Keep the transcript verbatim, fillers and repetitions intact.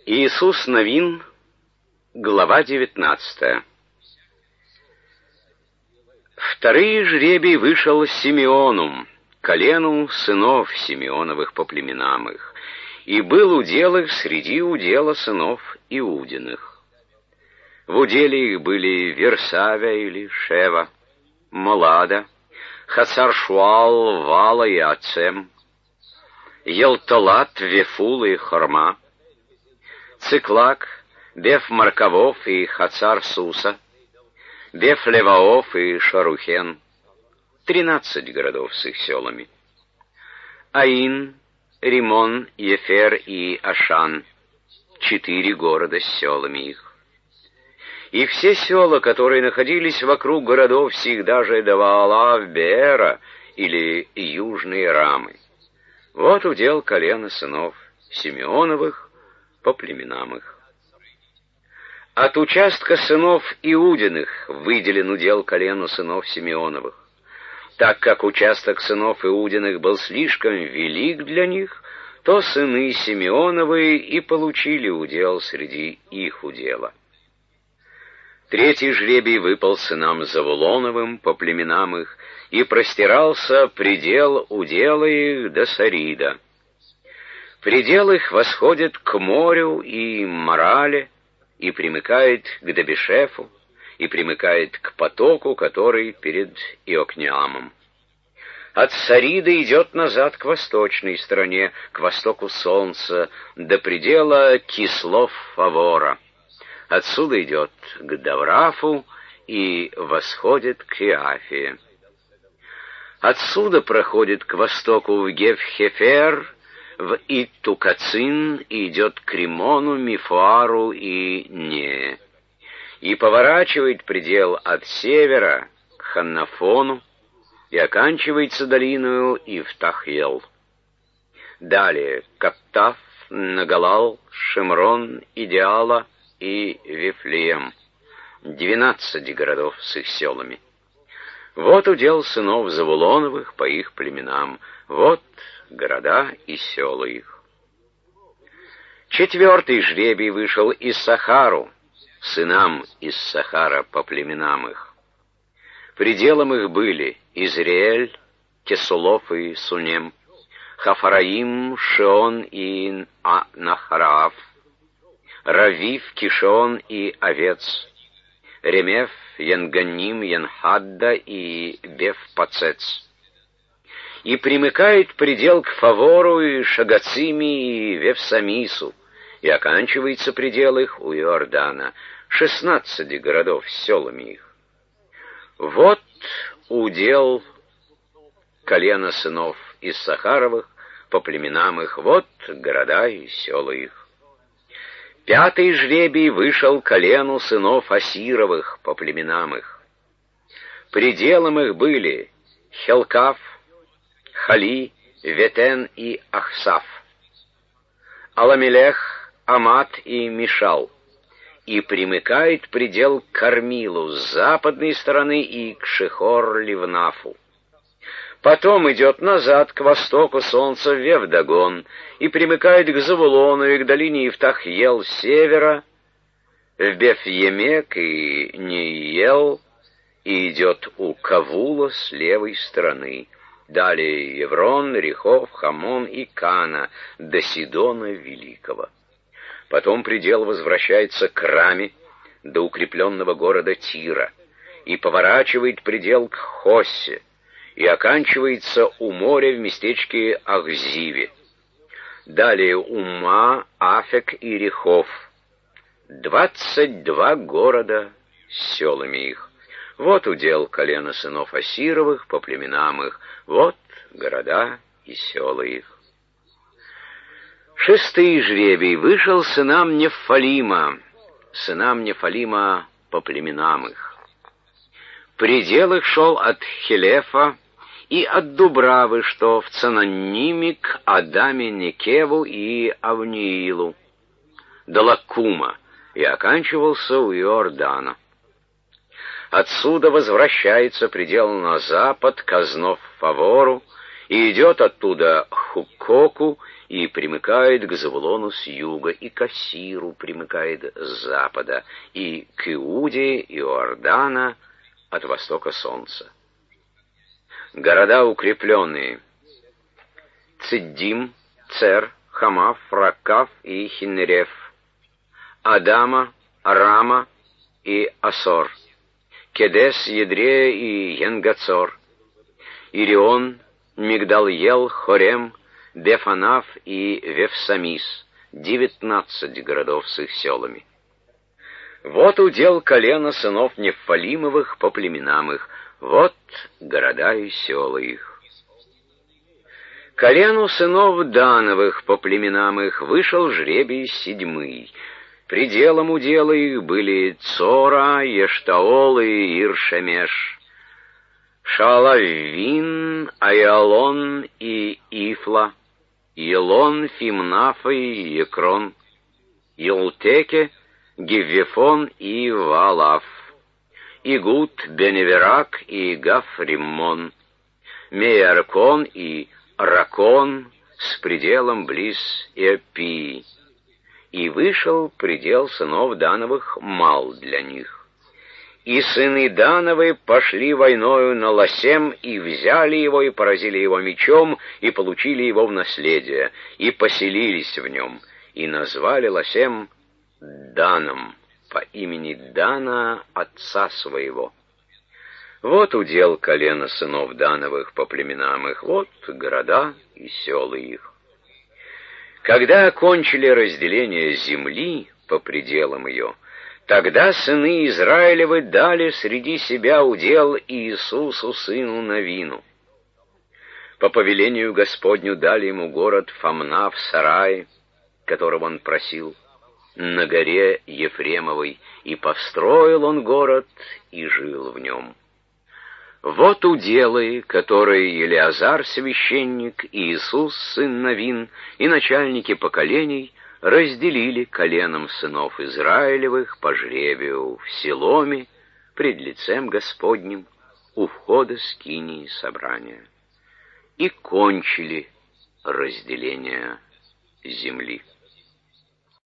Иисус Новин, глава девятнадцатая. Вторые жребий вышел Симеону, колену сынов Симеоновых по племенам их, и был удел их среди удела сынов Иудиных. В уделе их были Версавия или Шева, Молада, Хацар-Шуал, Вала и Ацем, Елтолат, Вефул и Хорма, Циклак, Беф-Маркавов и Хацар-Суса, Беф-Леваов и Шарухен, тринадцать городов с их селами, Аин, Римон, Ефер и Ашан, четыре города с селами их. И все села, которые находились вокруг городов сих, даже до Ваала, Беэра или Южные Рамы. Вот удел колена сынов Симеоновых по племенам их. От участка сынов Иудиных выделен удел колену сынов Симеоновых. Так как участок сынов Иудиных был слишком велик для них, то сыны Симеоновы и получили удел среди их удела. Третий жребий выпал сынам Завулоновым по племенам их, и простирался предел удела их до Сарида. Предел их восходит к морю и Марале, и примыкает к Дебешефу, и примыкает к потоку, который перед Иокнеамом. От Сарида идет назад к восточной стороне, к востоку солнца, до предела Кислов-Фавора. Отсюда идет к Даврафу и восходит к Иафии. Отсюда проходит к востоку в Геф-Хефер, в Иттукацин, и идет к Римону, Мифуару и Нее. И поворачивает предел от севера к Ханнафону, и оканчивается долиною Ифтахьел. Далее Каттав, Нагалал, Шимрон, Идеала и Вифлеем, двенадцать городов с их селами. Вот удел сынов Завулоновых по их племенам, вот города и села их. Четвертый жребий вышел из Сахару, сынам из Сахара по племенам их. Пределом их были Израиль, Кесулов и Сунем, Хафараим, Шион и Нахараф, Равив, Кишон и Овец, Ремеф, Янганим, Янхадда и Беф-Пацец. И примыкает предел к Фавору и Шагацими и Вевсамису, и оканчивается предел их у Иордана, шестнадцати городов с селами их. Вот удел колена сынов из Сахаровых по племенам их, вот города и села их. Пятый жребий вышел колену сынов Асировых по племенам их. Пределом их были Хелкав, Хали, Ветен и Ахсаф, Аламелех, Амат и Мишал, и примыкает предел к Кармилу с западной стороны и к Шихор-Ливнафу. Потом идет назад к востоку солнца в Вевдагон и примыкает к Завулону и к долине Ифтахьел с севера, в Беф-Емек и Ниел, и идет у Кавула с левой стороны. Далее Еврон, Рехов, Хамон и Кана до Сидона Великого. Потом предел возвращается к Раме, до укрепленного города Тира, и поворачивает предел к Хоссе, и оканчивается у моря в местечке Ахзиве. Далее Ума, Афек и Рехов. Двадцать два города с селами их. Вот удел колена сынов Асировых по племенам их, вот города и села их. Шестый жребий вышел сынам Нефалима, сынам Нефалима по племенам их. Предел их шел от Хелефа и от Дубравы, что в Цананиме к Адаме Некеву и Авниилу, до Лакума, и оканчивался у Иордана. Отсюда возвращается предел на запад к Азнов-Фавору, и идет оттуда к Хукоку, и примыкает к Завулону с юга, и к Асиру примыкает с запада, и к Иуде Иордана от востока солнца. Города укрепленные: Циддим, Цер, Хамав, Раккав и Хиннереф, Адама, Рама и Асор, Кедес, Едрея и Енгацор, Ирион, Мигдал-Ел, Хорем, Бефанаф и Вефсамис, девятнадцать городов с их селами. Вот удел колена сынов Нефалимовых по племенам их, вот города и села их. Колену сынов Дановых по племенам их вышел жребий седьмый. Пределом удела их были Цора, Ештаол и Иршемеш, Шалавин, Айалон и Ифла, Елон, Фимнафа и Екрон, Елтеке, Гиввефон и Валаф, Игут, Беневерак и Гафриммон, Меяркон и Ракон с пределом близ Эпии. И вышел предел сынов Дановых мал для них. И сыны Дановы пошли войною на Лосем, и взяли его, и поразили его мечом, и получили его в наследие, и поселились в нем, и назвали Лосем Даном по имени Дана, отца своего. Вот удел колена сынов Дановых по племенам их, вот города и села их. Когда окончили разделение земли по пределам ее, тогда сыны Израилевы дали среди себя удел Иисусу сыну Навину. По повелению Господню дали ему город Фамна в Сарае, которого он просил, на горе Ефремовой, и построил он город и жил в нем. Вот уделы, которые Елеазар священник, и Иисус сын Навин, и начальники поколений разделили коленом сынов Израилевых по жребию в Силоме пред лицем Господним у входа скинии собрания, и кончили разделение земли.